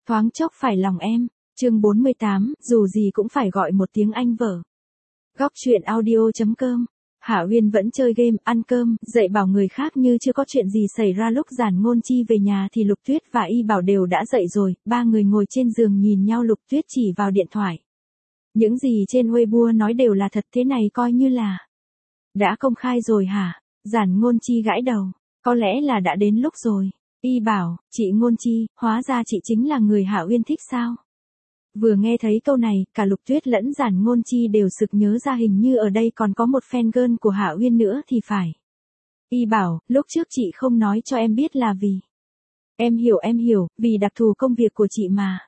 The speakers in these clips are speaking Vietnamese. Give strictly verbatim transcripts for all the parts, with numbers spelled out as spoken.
Thoáng chốc phải lòng em. Chương bốn mươi tám, dù gì cũng phải gọi một tiếng anh vợ. Góc truyện audio.com. Hạ Uyên vẫn chơi game, ăn cơm, dạy bảo người khác như chưa có chuyện gì xảy ra. Lúc Giản Ngôn Chi về nhà thì Lục Tuyết và Y Bảo đều đã dậy rồi, ba người ngồi trên giường nhìn nhau. Lục Tuyết chỉ vào điện thoại. Những gì trên Weibo nói đều là thật, thế này coi như là đã công khai rồi hả? Giản Ngôn Chi gãi đầu, có lẽ là đã đến lúc rồi. Y Bảo, chị Ngôn Chi, hóa ra chị chính là người Hạ Uyên thích sao? Vừa nghe thấy câu này, cả Lục Tuyết lẫn Giản Ngôn Chi đều sực nhớ ra hình như ở đây còn có một fan girl của Hạ Uyên nữa thì phải. Y Bảo, lúc trước chị không nói cho em biết là vì. Em hiểu em hiểu, vì đặc thù công việc của chị mà.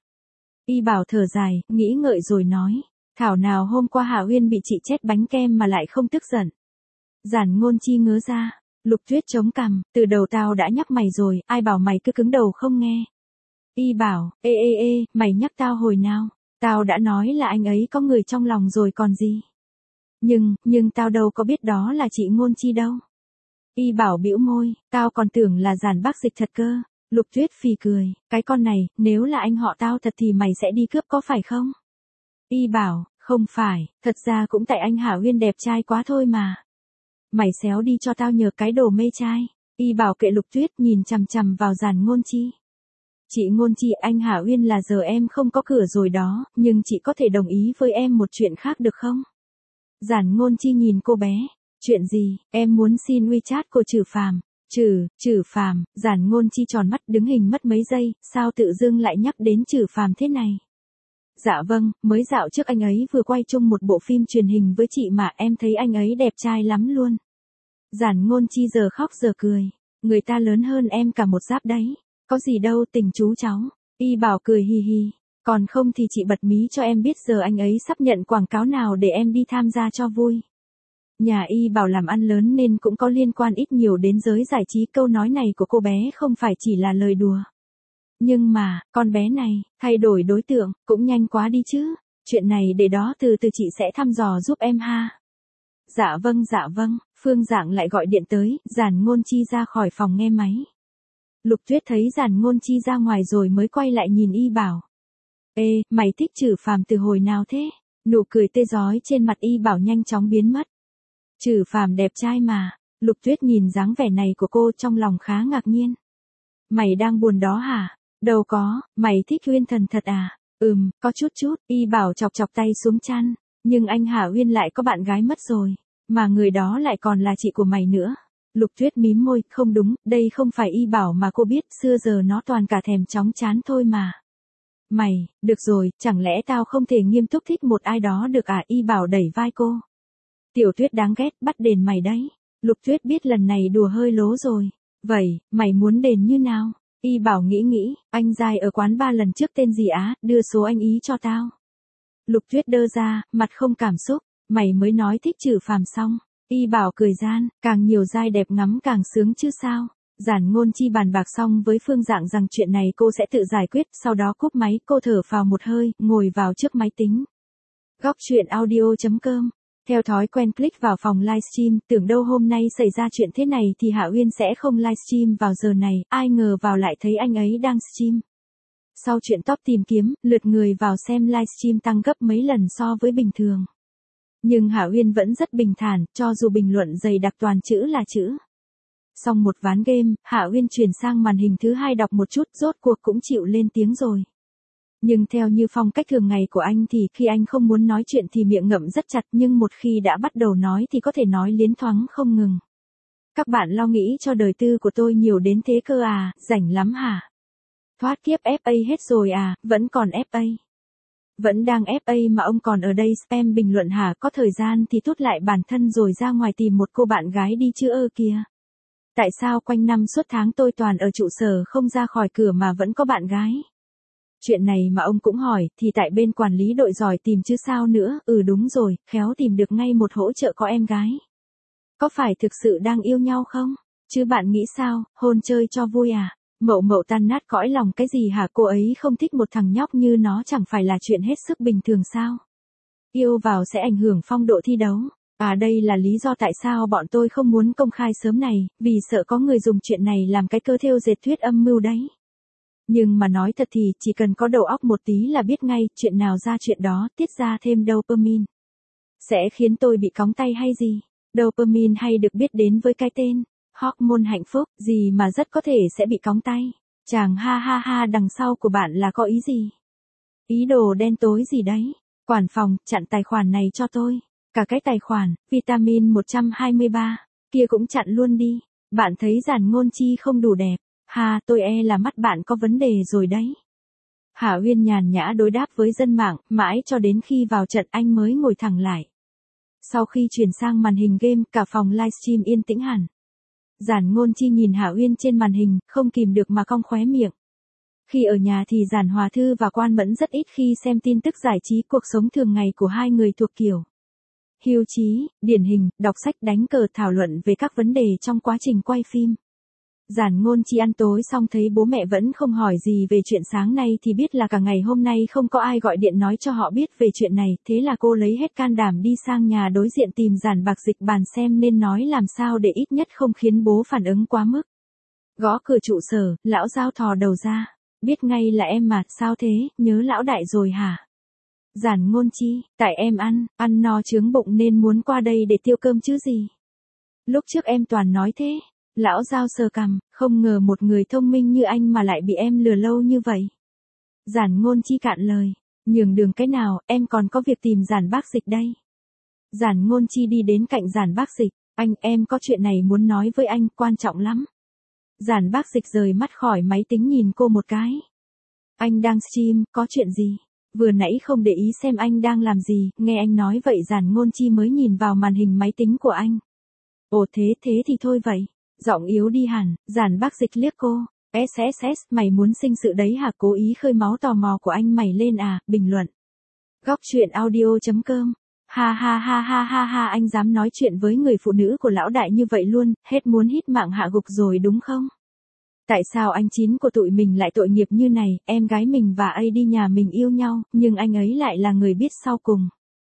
Y Bảo thở dài, nghĩ ngợi rồi nói. Thảo nào hôm qua Hạ Uyên bị chị chết bánh kem mà lại không tức giận. Giản Ngôn Chi ngớ ra. Lục Tuyết chống cằm, từ đầu tao đã nhắc mày rồi, ai bảo mày cứ cứng đầu không nghe. Y Bảo, ê ê ê, mày nhắc tao hồi nào, tao đã nói là anh ấy có người trong lòng rồi còn gì. Nhưng, nhưng tao đâu có biết đó là chị Ngôn Chi đâu. Y Bảo bĩu môi, tao còn tưởng là Giản bác dịch thật cơ. Lục Tuyết phì cười, cái con này, nếu là anh họ tao thật thì mày sẽ đi cướp có phải không? Y Bảo, không phải, thật ra cũng tại anh Hạ Uyên đẹp trai quá thôi mà. Mày xéo đi cho tao nhờ cái đồ mê trai. Y Bảo kệ Lục Tuyết, nhìn chằm chằm vào Giản Ngôn Chi. Chị Ngôn Chi, anh Hạ Uyên là giờ em không có cửa rồi đó, nhưng chị có thể đồng ý với em một chuyện khác được không? Giản Ngôn Chi nhìn cô bé. Chuyện gì? Em muốn xin WeChat của Trử Phàm. Trử, Trử Phàm. Giản Ngôn Chi tròn mắt đứng hình mất mấy giây, sao tự dưng lại nhắc đến Trử Phàm thế này? Dạ vâng, mới dạo trước anh ấy vừa quay chung một bộ phim truyền hình với chị mà em thấy anh ấy đẹp trai lắm luôn. Giản Ngôn Chi giờ khóc giờ cười. Người ta lớn hơn em cả một giáp đấy. Có gì đâu tình chú cháu. Y Bảo cười hì hì. Còn không thì chị bật mí cho em biết giờ anh ấy sắp nhận quảng cáo nào để em đi tham gia cho vui. Nhà Y Bảo làm ăn lớn nên cũng có liên quan ít nhiều đến giới giải trí. Câu nói này của cô bé không phải chỉ là lời đùa. Nhưng mà, con bé này, thay đổi đối tượng, cũng nhanh quá đi chứ. Chuyện này để đó từ từ chị sẽ thăm dò giúp em ha. Dạ vâng dạ vâng, Phương Dạng lại gọi điện tới, Giản Ngôn Chi ra khỏi phòng nghe máy. Lục Tuyết thấy Giản Ngôn Chi ra ngoài rồi mới quay lại nhìn Y Bảo. Ê, mày thích Trử Phàm từ hồi nào thế? Nụ cười tê rói trên mặt Y Bảo nhanh chóng biến mất. Trử Phàm đẹp trai mà. Lục Tuyết nhìn dáng vẻ này của cô trong lòng khá ngạc nhiên. Mày đang buồn đó hả? Đâu có, mày thích Uyên Thần thật à? Ừm, có chút chút. Y Bảo chọc chọc tay xuống chăn. Nhưng anh Hạ Uyên lại có bạn gái mất rồi. Mà người đó lại còn là chị của mày nữa. Lục Tuyết mím môi, không đúng, đây không phải Y Bảo mà cô biết, xưa giờ nó toàn cả thèm chóng chán thôi mà. Mày, được rồi, chẳng lẽ tao không thể nghiêm túc thích một ai đó được à? Y Bảo đẩy vai cô. Tiểu Tuyết đáng ghét, bắt đền mày đấy. Lục Tuyết biết lần này đùa hơi lố rồi. Vậy, mày muốn đền như nào? Y Bảo nghĩ nghĩ, anh giai ở quán ba lần trước tên gì á, đưa số anh ý cho tao. Lục Tuyết đơ ra, mặt không cảm xúc, mày mới nói thích Trử Phàm xong. Y Bảo cười gian, càng nhiều giai đẹp ngắm càng sướng chứ sao. Giản Ngôn Chi bàn bạc xong với Phương Dạng rằng chuyện này cô sẽ tự giải quyết, sau đó cúp máy, cô thở phào một hơi, ngồi vào trước máy tính. Góc truyện audio.com. Theo thói quen click vào phòng livestream, tưởng đâu hôm nay xảy ra chuyện thế này thì Hạ Uyên sẽ không livestream vào giờ này, ai ngờ vào lại thấy anh ấy đang stream. Sau chuyện top tìm kiếm, lượt người vào xem livestream tăng gấp mấy lần so với bình thường. Nhưng Hạ Uyên vẫn rất bình thản, cho dù bình luận dày đặc toàn chữ là chữ. Xong một ván game, Hạ Uyên chuyển sang màn hình thứ hai đọc một chút, rốt cuộc cũng chịu lên tiếng rồi. Nhưng theo như phong cách thường ngày của anh thì khi anh không muốn nói chuyện thì miệng ngậm rất chặt, nhưng một khi đã bắt đầu nói thì có thể nói liến thoáng không ngừng. Các bạn lo nghĩ cho đời tư của tôi nhiều đến thế cơ à, rảnh lắm hả? Thoát kiếp ép a hết rồi à, vẫn còn ép a. Vẫn đang ép a mà ông còn ở đây spam bình luận hả? Có thời gian thì tốt lại bản thân rồi ra ngoài tìm một cô bạn gái đi chứ ơ kìa. Tại sao quanh năm suốt tháng tôi toàn ở trụ sở không ra khỏi cửa mà vẫn có bạn gái? Chuyện này mà ông cũng hỏi, thì tại bên quản lý đội giỏi tìm chứ sao nữa. Ừ đúng rồi, khéo tìm được ngay một hỗ trợ có em gái. Có phải thực sự đang yêu nhau không? Chứ bạn nghĩ sao, hôn chơi cho vui à? Mậu Mậu tan nát cõi lòng cái gì hả? Cô ấy không thích một thằng nhóc như nó chẳng phải là chuyện hết sức bình thường sao? Yêu vào sẽ ảnh hưởng phong độ thi đấu. À đây là lý do tại sao bọn tôi không muốn công khai sớm này, vì sợ có người dùng chuyện này làm cái cơ thêu dệt thuyết âm mưu đấy. Nhưng mà nói thật thì chỉ cần có đầu óc một tí là biết ngay chuyện nào ra chuyện đó, tiết ra thêm dopamine. Sẽ khiến tôi bị cóng tay hay gì? Dopamine hay được biết đến với cái tên hormone hạnh phúc, gì mà rất có thể sẽ bị cóng tay. Chàng ha ha ha đằng sau của bạn là có ý gì? Ý đồ đen tối gì đấy? Quản phòng, chặn tài khoản này cho tôi. Cả cái tài khoản, vitamin một trăm hai mươi ba, kia cũng chặn luôn đi. Bạn thấy Giản Ngôn Chi không đủ đẹp. Ha, tôi e là mắt bạn có vấn đề rồi đấy. Hạ Uyên nhàn nhã đối đáp với dân mạng, mãi cho đến khi vào trận anh mới ngồi thẳng lại. Sau khi chuyển sang màn hình game, cả phòng livestream yên tĩnh hẳn. Giản Ngôn Chi nhìn Hạ Uyên trên màn hình, không kìm được mà cong khóe miệng. Khi ở nhà thì Giản Hòa Thư và Quan Mẫn rất ít khi xem tin tức giải trí cuộc sống thường ngày của hai người thuộc kiểu hưu trí, điển hình, đọc sách, đánh cờ, thảo luận về các vấn đề trong quá trình quay phim. Giản Ngôn Chi ăn tối xong thấy bố mẹ vẫn không hỏi gì về chuyện sáng nay thì biết là cả ngày hôm nay không có ai gọi điện nói cho họ biết về chuyện này, thế là cô lấy hết can đảm đi sang nhà đối diện tìm Giản Bạc Dịch bàn xem nên nói làm sao để ít nhất không khiến bố phản ứng quá mức. Gõ cửa trụ sở, lão Giao thò đầu ra, biết ngay là em mà, sao thế, nhớ lão đại rồi hả? Giản Ngôn Chi, tại em ăn, ăn no chướng bụng nên muốn qua đây để tiêu cơm chứ gì. Lúc trước em toàn nói thế. Lão Giao sờ cằm, không ngờ một người thông minh như anh mà lại bị em lừa lâu như vậy. Giản Ngôn Chi cạn lời, nhường đường cái nào, em còn có việc tìm Giản Bác Dịch đây. Giản Ngôn Chi đi đến cạnh Giản Bác Dịch, anh, em có chuyện này muốn nói với anh, quan trọng lắm. Giản Bác Dịch rời mắt khỏi máy tính nhìn cô một cái. Anh đang stream, có chuyện gì? Vừa nãy không để ý xem anh đang làm gì, nghe anh nói vậy Giản Ngôn Chi mới nhìn vào màn hình máy tính của anh. Ồ thế thế thì thôi vậy. Giọng yếu đi hẳn, Giản Bác Dịch liếc cô. ét ét ét, mày muốn sinh sự đấy hả? Cố ý khơi máu tò mò của anh mày lên à? Bình luận. Góc truyện audio chấm com. Ha ha ha ha ha ha, anh dám nói chuyện với người phụ nữ của lão đại như vậy luôn, hết muốn hít mạng hạ gục rồi đúng không? Tại sao anh Chín của tụi mình lại tội nghiệp như này? Em gái mình và A đi nhà mình yêu nhau, nhưng anh ấy lại là người biết sau cùng.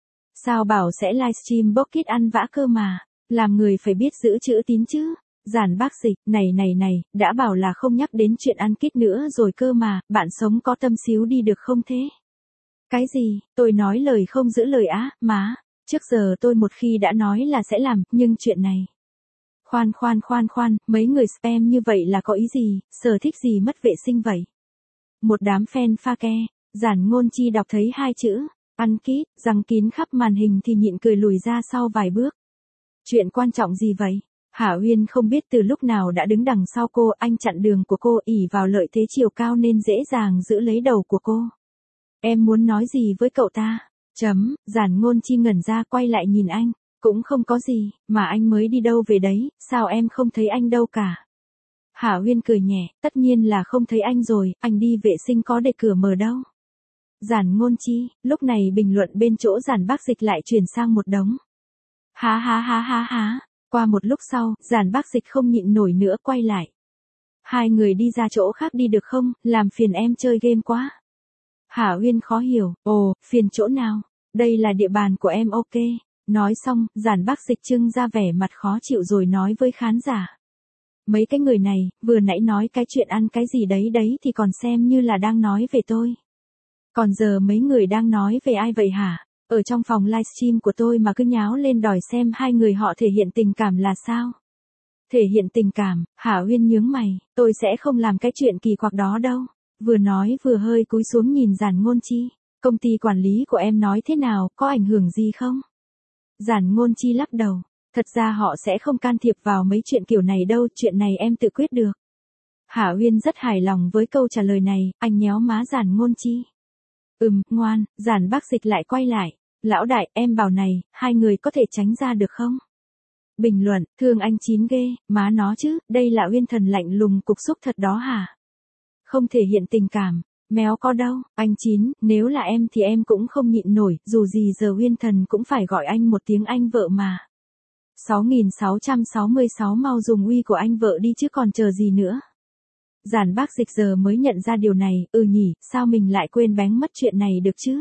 Sao bảo sẽ livestream bốc kít ăn vã cơ mà? Làm người phải biết giữ chữ tín chứ. Giản Bác Dịch, này này này, đã bảo là không nhắc đến chuyện ăn kít nữa rồi cơ mà, bạn sống có tâm xíu đi được không thế? Cái gì, tôi nói lời không giữ lời á, má, trước giờ tôi một khi đã nói là sẽ làm, nhưng chuyện này. Khoan khoan khoan khoan, mấy người spam như vậy là có ý gì, sở thích gì mất vệ sinh vậy? Một đám fan pha ke, Giản Ngôn Chi đọc thấy hai chữ, ăn kít, răng kín khắp màn hình thì nhịn cười lùi ra sau vài bước. Chuyện quan trọng gì vậy? Hạ Uyên không biết từ lúc nào đã đứng đằng sau cô, anh chặn đường của cô, ỷ vào lợi thế chiều cao nên dễ dàng giữ lấy đầu của cô. Em muốn nói gì với cậu ta? Chấm, Giản Ngôn Chi ngẩn ra quay lại nhìn anh, cũng không có gì, mà anh mới đi đâu về đấy, sao em không thấy anh đâu cả? Hạ Uyên cười nhẹ, tất nhiên là không thấy anh rồi, anh đi vệ sinh có để cửa mở đâu. Giản Ngôn Chi, lúc này bình luận bên chỗ Giản Bác Dịch lại chuyển sang một đống. Ha ha ha ha ha. Qua một lúc sau, Giản Bác Dịch không nhịn nổi nữa quay lại. Hai người đi ra chỗ khác đi được không, làm phiền em chơi game quá. Hạ Uyên khó hiểu, ồ, phiền chỗ nào, đây là địa bàn của em ok. Nói xong, Giản Bác Dịch trưng ra vẻ mặt khó chịu rồi nói với khán giả. Mấy cái người này, vừa nãy nói cái chuyện ăn cái gì đấy đấy thì còn xem như là đang nói về tôi. Còn giờ mấy người đang nói về ai vậy hả? Ở trong phòng livestream của tôi mà cứ nháo lên đòi xem hai người họ thể hiện tình cảm là sao? Thể hiện tình cảm, Hạ Uyên nhướng mày, tôi sẽ không làm cái chuyện kỳ quặc đó đâu. Vừa nói vừa hơi cúi xuống nhìn Giản Ngôn Chi. Công ty quản lý của em nói thế nào, có ảnh hưởng gì không? Giản Ngôn Chi lắc đầu. Thật ra họ sẽ không can thiệp vào mấy chuyện kiểu này đâu, chuyện này em tự quyết được. Hạ Uyên rất hài lòng với câu trả lời này, anh nhéo má Giản Ngôn Chi. Ừm, ngoan, Giản Bác Dịch lại quay lại. Lão đại, em bảo này, hai người có thể tránh ra được không? Bình luận, thương anh Chín ghê, má nó chứ, đây là Uyên thần lạnh lùng cục xúc thật đó hả? Không thể hiện tình cảm, méo có đâu, anh Chín, nếu là em thì em cũng không nhịn nổi, dù gì giờ Uyên thần cũng phải gọi anh một tiếng anh vợ mà. sáu nghìn sáu trăm sáu mươi sáu mau dùng uy của anh vợ đi chứ còn chờ gì nữa. Giản Bác Dịch giờ mới nhận ra điều này, ừ nhỉ, sao mình lại quên bén mất chuyện này được chứ?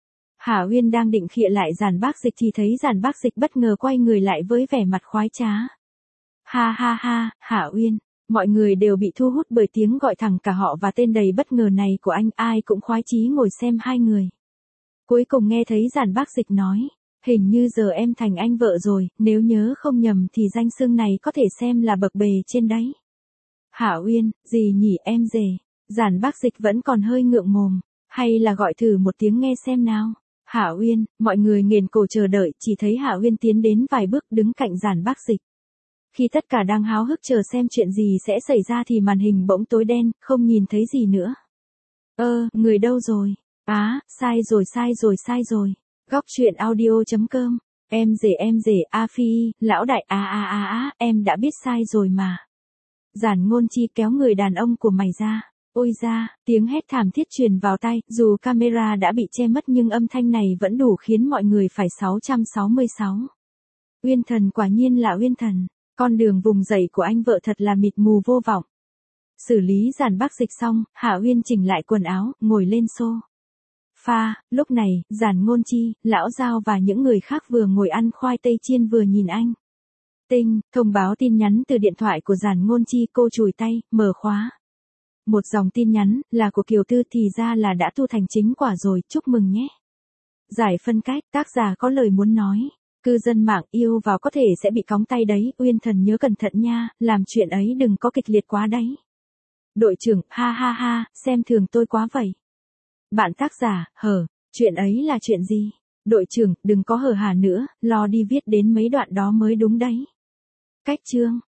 Hạ Uyên đang định khịa lại Giản Bác Dịch thì thấy Giản Bác Dịch bất ngờ quay người lại với vẻ mặt khoái trá. Ha ha ha, Hạ Uyên, Mọi người đều bị thu hút bởi tiếng gọi thẳng cả họ và tên đầy bất ngờ này của anh, ai cũng khoái chí ngồi xem hai người. Cuối cùng nghe thấy Giản Bác Dịch nói, hình như giờ em thành anh vợ rồi, nếu nhớ không nhầm thì danh xưng này có thể xem là bậc bề trên đấy. Hạ Uyên, gì nhỉ em rể? Giản Bác Dịch vẫn còn hơi ngượng mồm, hay là gọi thử một tiếng nghe xem nào. Hạ Uyên, mọi người nghền cổ chờ đợi, chỉ thấy Hạ Uyên tiến đến vài bước đứng cạnh Giản Bác Dịch. Khi tất cả đang háo hức chờ xem chuyện gì sẽ xảy ra thì màn hình bỗng tối đen, không nhìn thấy gì nữa. Ơ, người đâu rồi? Á, à, sai rồi sai rồi sai rồi. Góc truyện audio chấm com. Em rể em rể, A Phi, lão đại a a a a, em đã biết sai rồi mà. Giản Ngôn Chi kéo người đàn ông của mày ra. Ôi da, tiếng hét thảm thiết truyền vào tai, dù camera đã bị che mất nhưng âm thanh này vẫn đủ khiến mọi người phải sáu trăm sáu mươi sáu. Uyên Thần quả nhiên là Uyên Thần, con đường vùng dậy của anh vợ thật là mịt mù vô vọng. Xử lý Giản Bác Dịch xong, Hạ Uyên chỉnh lại quần áo, ngồi lên xô pha, lúc này, Giản Ngôn Chi, Lão Giao và những người khác vừa ngồi ăn khoai tây chiên vừa nhìn anh. Tinh, thông báo tin nhắn từ điện thoại của Giản Ngôn Chi, cô chùi tay, mở khóa. Một dòng tin nhắn, là của Kiều Tư, thì ra là đã tu thành chính quả rồi, chúc mừng nhé. Giải phân cách, tác giả có lời muốn nói. Cư dân mạng yêu vào có thể sẽ bị cóng tay đấy, Uyên Thần nhớ cẩn thận nha, làm chuyện ấy đừng có kịch liệt quá đấy. Đội trưởng, ha ha ha, xem thường tôi quá vậy. Bạn tác giả, hờ, chuyện ấy là chuyện gì? Đội trưởng, đừng có hờ hà nữa, lo đi viết đến mấy đoạn đó mới đúng đấy. Cách chương.